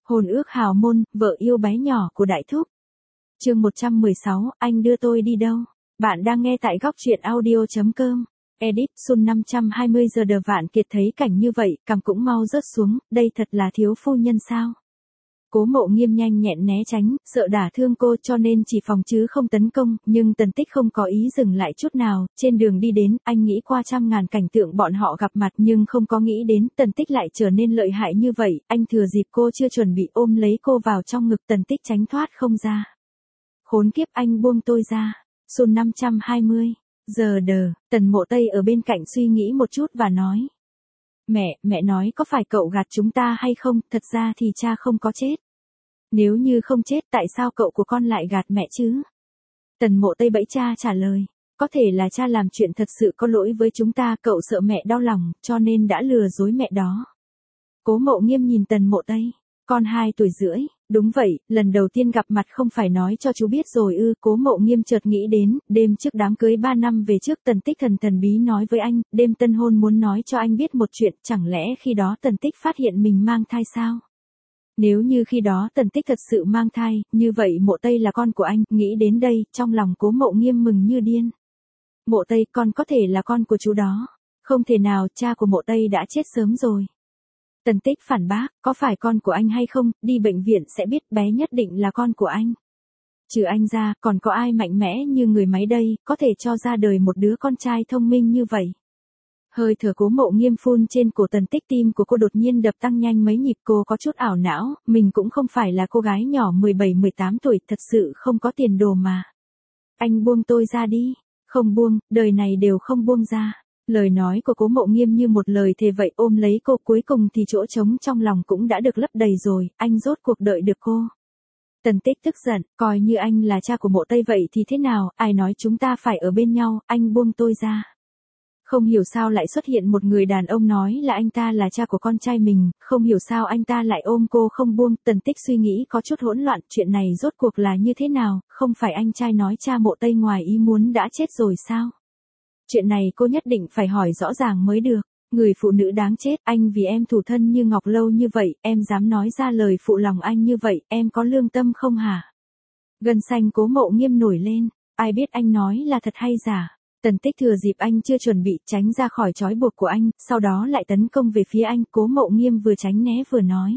Hôn ước hào môn, vợ yêu bé nhỏ của Đại Thúc. Chương 116, anh đưa tôi đi đâu? Bạn đang nghe tại góc truyện audio.com. Edit, Sun 520 giờ đờ. Vạn Kiệt thấy cảnh như vậy, cằm cũng mau rớt xuống, đây thật là thiếu phu nhân sao? Cố Mộ Nghiêm nhanh nhẹn né tránh, sợ đả thương cô cho nên chỉ phòng chứ không tấn công, nhưng Tần Tích không có ý dừng lại chút nào, trên đường đi đến, anh nghĩ qua trăm ngàn cảnh tượng bọn họ gặp mặt nhưng không có nghĩ đến Tần Tích lại trở nên lợi hại như vậy, anh thừa dịp cô chưa chuẩn bị ôm lấy cô vào trong ngực. Tần Tích tránh thoát không ra. Khốn kiếp, anh buông tôi ra. Sun 520 giờ đờ. Tần Mộ Tây ở bên cạnh suy nghĩ một chút và nói. Mẹ nói có phải cậu gạt chúng ta hay không, thật ra thì cha không có chết. Nếu như không chết tại sao cậu của con lại gạt mẹ chứ? Tần Mộ Tây bẫy cha trả lời. Có thể là cha làm chuyện thật sự có lỗi với chúng ta, cậu sợ mẹ đau lòng, cho nên đã lừa dối mẹ đó. Cố Mộ Nghiêm nhìn Tần Mộ Tây. Con 2 tuổi rưỡi, đúng vậy, lần đầu tiên gặp mặt không phải nói cho chú biết rồi ư? Cố Mộ Nghiêm chợt nghĩ đến, đêm trước đám cưới 3 năm về trước Tần Tích thần bí nói với anh, đêm tân hôn muốn nói cho anh biết một chuyện, chẳng lẽ khi đó Tần Tích phát hiện mình mang thai sao? Nếu như khi đó Tần Tích thật sự mang thai, như vậy Mộ Tây là con của anh, nghĩ đến đây, trong lòng Cố Mộ Nghiêm mừng như điên. Mộ Tây, con có thể là con của chú đó. Không thể nào, cha của Mộ Tây đã chết sớm rồi. Tần Tích phản bác, có phải con của anh hay không, đi bệnh viện sẽ biết, bé nhất định là con của anh. Trừ anh ra, còn có ai mạnh mẽ như người máy đây, có thể cho ra đời một đứa con trai thông minh như vậy. Hơi thở Cố Mộ Nghiêm phun trên cổ Tần Tích, tim của cô đột nhiên đập tăng nhanh mấy nhịp, cô có chút ảo não, mình cũng không phải là cô gái nhỏ 17-18 tuổi, thật sự không có tiền đồ mà. Anh buông tôi ra đi. Không buông, đời này đều không buông ra. Lời nói của Cố Mộ Nghiêm như một lời thề vậy, ôm lấy cô, cuối cùng thì chỗ trống trong lòng cũng đã được lấp đầy rồi, anh rốt cuộc đợi được cô. Tần Tích tức giận, coi như anh là cha của Mộ Tây vậy thì thế nào, ai nói chúng ta phải ở bên nhau, anh buông tôi ra. Không hiểu sao lại xuất hiện một người đàn ông nói là anh ta là cha của con trai mình, không hiểu sao anh ta lại ôm cô không buông. Tần Tích suy nghĩ có chút hỗn loạn, chuyện này rốt cuộc là như thế nào, không phải anh trai nói cha Mộ Tây ngoài ý muốn đã chết rồi sao? Chuyện này cô nhất định phải hỏi rõ ràng mới được. Người phụ nữ đáng chết, anh vì em thủ thân như ngọc lâu như vậy, em dám nói ra lời phụ lòng anh như vậy, em có lương tâm không hả? Gân xanh Cố Mộ Nghiêm nổi lên, ai biết anh nói là thật hay giả. Tần Tích thừa dịp anh chưa chuẩn bị, tránh ra khỏi trói buộc của anh, sau đó lại tấn công về phía anh. Cố Mộ Nghiêm vừa tránh né vừa nói.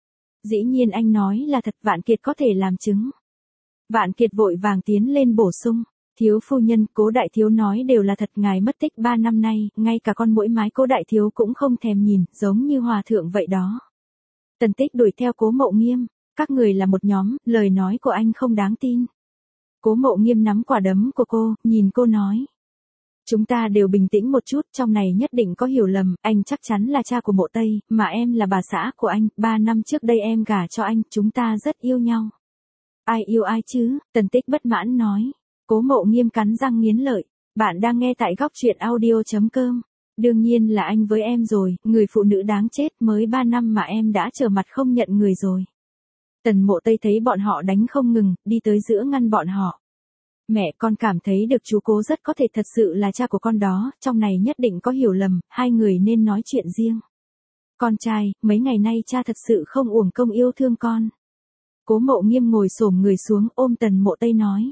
Dĩ nhiên anh nói là thật, Vạn Kiệt có thể làm chứng. Vạn Kiệt vội vàng tiến lên bổ sung. Thiếu phu nhân, Cố đại thiếu nói đều là thật, ngài mất tích 3 năm nay, ngay cả con muỗi mái Cố đại thiếu cũng không thèm nhìn, giống như hòa thượng vậy đó. Tần Tích đuổi theo Cố Mộ Nghiêm, các người là một nhóm, lời nói của anh không đáng tin. Cố Mộ Nghiêm nắm quả đấm của cô, nhìn cô nói. Chúng ta đều bình tĩnh một chút, trong này nhất định có hiểu lầm, anh chắc chắn là cha của Mộ Tây, mà em là bà xã của anh, 3 năm trước đây em gả cho anh, chúng ta rất yêu nhau. Ai yêu ai chứ? Tần Tích bất mãn nói. Cố Mộ Nghiêm cắn răng nghiến lợi. Bạn đang nghe tại góc truyện audio.com. Đương nhiên là anh với em rồi, người phụ nữ đáng chết, mới 3 năm mà em đã trở mặt không nhận người rồi. Tần Mộ Tây thấy bọn họ đánh không ngừng, đi tới giữa ngăn bọn họ. Mẹ, con cảm thấy được chú Cố rất có thể thật sự là cha của con đó, trong này nhất định có hiểu lầm, hai người nên nói chuyện riêng. Con trai, mấy ngày nay cha thật sự không uổng công yêu thương con. Cố Mộ Nghiêm ngồi xổm người xuống, ôm Tần Mộ Tây nói.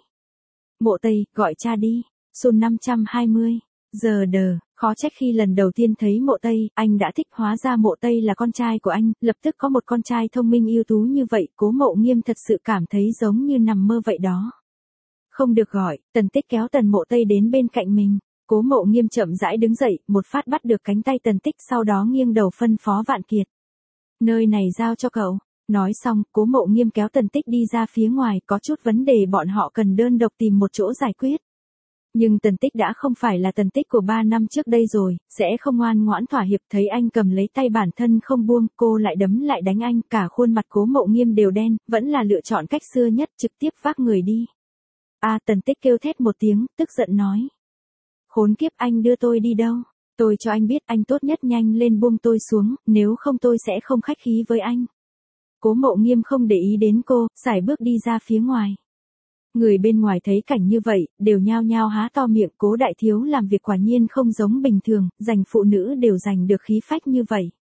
Mộ Tây, gọi cha đi. Sun 520 giờ đờ. Khó trách khi lần đầu tiên thấy Mộ Tây, anh đã thích, hóa ra Mộ Tây là con trai của anh, lập tức có một con trai thông minh ưu tú như vậy, Cố Mộ Nghiêm thật sự cảm thấy giống như nằm mơ vậy đó. Không được gọi. Tần Tích kéo Tần Mộ Tây đến bên cạnh mình. Cố Mộ Nghiêm chậm rãi đứng dậy, một phát bắt được cánh tay Tần Tích, sau đó nghiêng đầu phân phó Vạn Kiệt. Nơi này giao cho cậu. Nói xong, Cố Mộ Nghiêm kéo Tần Tích đi ra phía ngoài, có chút vấn đề bọn họ cần đơn độc tìm một chỗ giải quyết. Nhưng Tần Tích đã không phải là Tần Tích của 3 năm trước đây rồi, sẽ không ngoan ngoãn thỏa hiệp. Thấy anh cầm lấy tay bản thân không buông, cô lại đấm lại đánh anh, cả khuôn mặt Cố Mộ Nghiêm đều đen, vẫn là lựa chọn cách xưa nhất, trực tiếp vác người đi. Tần Tích kêu thét một tiếng, tức giận nói. Khốn kiếp, anh đưa tôi đi đâu? Tôi cho anh biết, anh tốt nhất nhanh lên buông tôi xuống, nếu không tôi sẽ không khách khí với anh. Cố Mộ Nghiêm không để ý đến cô, sải bước đi ra phía ngoài. Người bên ngoài thấy cảnh như vậy, đều nhao nhao há to miệng. Cố đại thiếu làm việc quả nhiên không giống bình thường, giành phụ nữ đều giành được khí phách như vậy.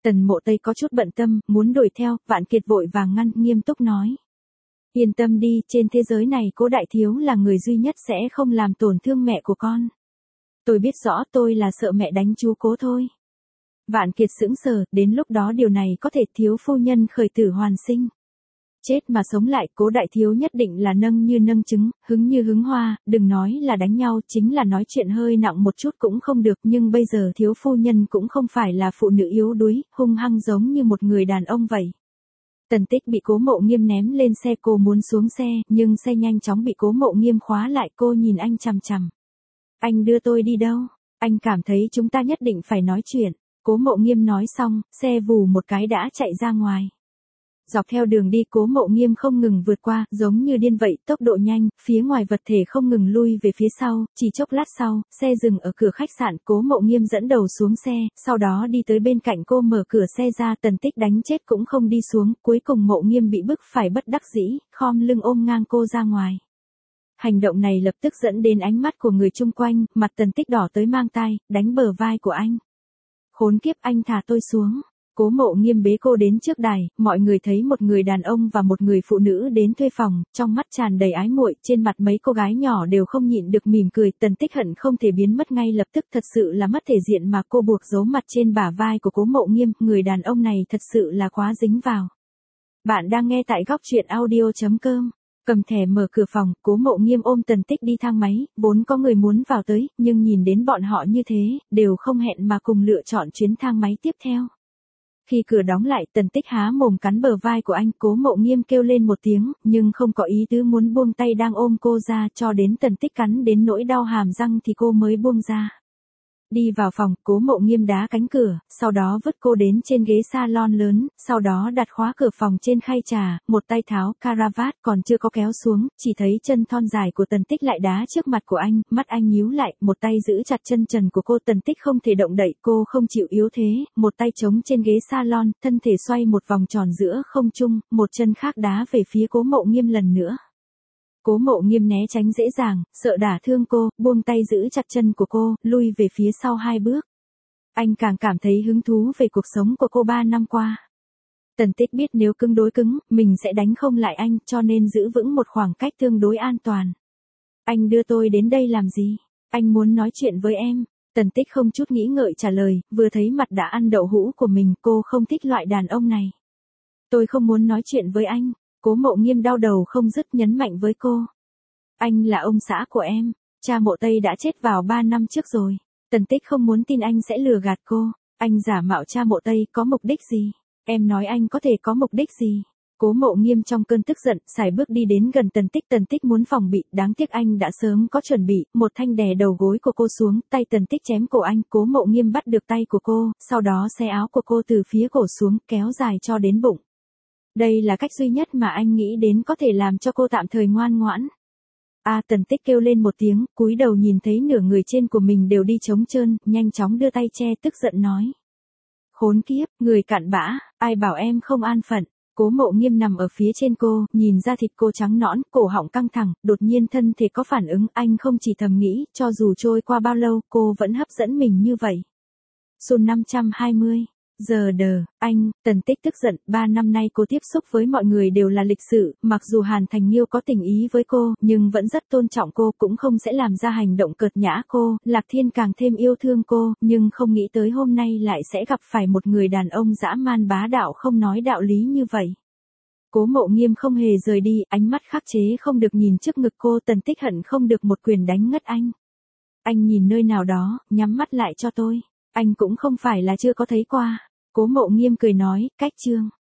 Tần Mộ Tây có chút bận tâm, muốn đuổi theo, Vạn Kiệt vội vàng ngăn, nghiêm túc nói. Yên tâm đi, trên thế giới này Cố đại thiếu là người duy nhất sẽ không làm tổn thương mẹ của con. Tôi biết rõ, tôi là sợ mẹ đánh chú Cố thôi. Vạn Kiệt sững sờ, đến lúc đó điều này có thể thiếu phu nhân khởi tử hoàn sinh. Chết mà sống lại, Cố đại thiếu nhất định là nâng như nâng trứng, hứng như hứng hoa, đừng nói là đánh nhau, chính là nói chuyện hơi nặng một chút cũng không được, nhưng bây giờ thiếu phu nhân cũng không phải là phụ nữ yếu đuối, hung hăng giống như một người đàn ông vậy. Tần Tích bị Cố Mộ Nghiêm ném lên xe, cô muốn xuống xe, nhưng xe nhanh chóng bị Cố Mộ Nghiêm khóa lại, cô nhìn anh chằm chằm. Anh đưa tôi đi đâu? Anh cảm thấy chúng ta nhất định phải nói chuyện. Cố Mộ Nghiêm nói xong, xe vù một cái đã chạy ra ngoài. Dọc theo đường đi Cố Mộ Nghiêm không ngừng vượt qua, giống như điên vậy, tốc độ nhanh, phía ngoài vật thể không ngừng lui về phía sau, chỉ chốc lát sau, xe dừng ở cửa khách sạn, Cố Mộ Nghiêm dẫn đầu xuống xe, sau đó đi tới bên cạnh cô mở cửa xe ra, Tần Tích đánh chết cũng không đi xuống, cuối cùng Mộ Nghiêm bị bức phải bất đắc dĩ, khom lưng ôm ngang cô ra ngoài. Hành động này lập tức dẫn đến ánh mắt của người chung quanh, mặt Tần Tích đỏ tới mang tai, đánh bờ vai của anh. Khốn kiếp, anh thả tôi xuống. Cố Mộ Nghiêm bế cô đến trước đài, mọi người thấy một người đàn ông và một người phụ nữ đến thuê phòng, trong mắt tràn đầy ái muội, trên mặt mấy cô gái nhỏ đều không nhịn được mỉm cười, Tần Tích hận không thể biến mất ngay lập tức, thật sự là mất thể diện mà cô buộc giấu mặt trên bả vai của Cố Mộ Nghiêm, người đàn ông này thật sự là quá dính vào. Bạn đang nghe tại goctruyện.audio.com. Cầm thẻ mở cửa phòng, Cố Mộ Nghiêm ôm Tần Tích đi thang máy, vốn có người muốn vào tới, nhưng nhìn đến bọn họ như thế, đều không hẹn mà cùng lựa chọn chuyến thang máy tiếp theo. Khi cửa đóng lại, Tần Tích há mồm cắn bờ vai của anh, Cố Mộ Nghiêm kêu lên một tiếng, nhưng không có ý tứ muốn buông tay đang ôm cô ra, cho đến Tần Tích cắn đến nỗi đau hàm răng thì cô mới buông ra. Đi vào phòng, Cố Mộ Nghiêm đá cánh cửa, sau đó vứt cô đến trên ghế salon lớn, sau đó đặt khóa cửa phòng trên khay trà, một tay tháo caravat còn chưa có kéo xuống, chỉ thấy chân thon dài của Tần Tích lại đá trước mặt của anh, mắt anh nhíu lại, một tay giữ chặt chân trần của cô, Tần Tích không thể động đậy, cô không chịu yếu thế, một tay chống trên ghế salon, thân thể xoay một vòng tròn giữa không trung, một chân khác đá về phía Cố Mộ Nghiêm lần nữa. Cố Mộ Nghiêm né tránh dễ dàng, sợ đả thương cô, buông tay giữ chặt chân của cô, lui về phía sau 2 bước. Anh càng cảm thấy hứng thú về cuộc sống của cô 3 năm qua. Tần Tích biết nếu cứng đối cứng, mình sẽ đánh không lại anh, cho nên giữ vững một khoảng cách tương đối an toàn. Anh đưa tôi đến đây làm gì? Anh muốn nói chuyện với em. Tần Tích không chút nghĩ ngợi trả lời, vừa thấy mặt đã ăn đậu hũ của mình, cô không thích loại đàn ông này. Tôi không muốn nói chuyện với anh. Cố Mộ Nghiêm đau đầu không dứt nhấn mạnh với cô. Anh là ông xã của em, cha Mộ Tây đã chết vào 3 năm trước rồi. Tần Tích không muốn tin anh sẽ lừa gạt cô. Anh giả mạo cha Mộ Tây có mục đích gì? Em nói anh có thể có mục đích gì? Cố Mộ Nghiêm trong cơn tức giận, sải bước đi đến gần Tần Tích muốn phòng bị, đáng tiếc anh đã sớm có chuẩn bị, một thanh đè đầu gối của cô xuống, tay Tần Tích chém cổ anh, Cố Mộ Nghiêm bắt được tay của cô, sau đó xé áo của cô từ phía cổ xuống, kéo dài cho đến bụng. Đây là cách duy nhất mà anh nghĩ đến có thể làm cho cô tạm thời ngoan ngoãn. Tần Tích kêu lên một tiếng, cúi đầu nhìn thấy nửa người trên của mình đều đi trống trơn, nhanh chóng đưa tay che, tức giận nói. Khốn kiếp, người cặn bã, ai bảo em không an phận. Cố Mộ Nghiêm nằm ở phía trên cô, nhìn ra thịt cô trắng nõn, cổ họng căng thẳng, đột nhiên thân thể có phản ứng, anh không chỉ thầm nghĩ, cho dù trôi qua bao lâu, cô vẫn hấp dẫn mình như vậy. Sun 520. Giờ đờ, anh, Tần Tích tức giận, 3 năm nay cô tiếp xúc với mọi người đều là lịch sự, mặc dù Hàn Thành Nghiêu có tình ý với cô, nhưng vẫn rất tôn trọng cô, cũng không sẽ làm ra hành động cợt nhã cô, Lạc Thiên càng thêm yêu thương cô, nhưng không nghĩ tới hôm nay lại sẽ gặp phải một người đàn ông dã man bá đạo không nói đạo lý như vậy. Cố Mộ Nghiêm không hề rời đi, ánh mắt khắc chế không được nhìn trước ngực cô, Tần Tích hận không được một quyền đánh ngất anh. Anh nhìn nơi nào đó, nhắm mắt lại cho tôi. Anh cũng không phải là chưa có thấy qua. Cố Mộ Nghiêm cười nói, cách chương.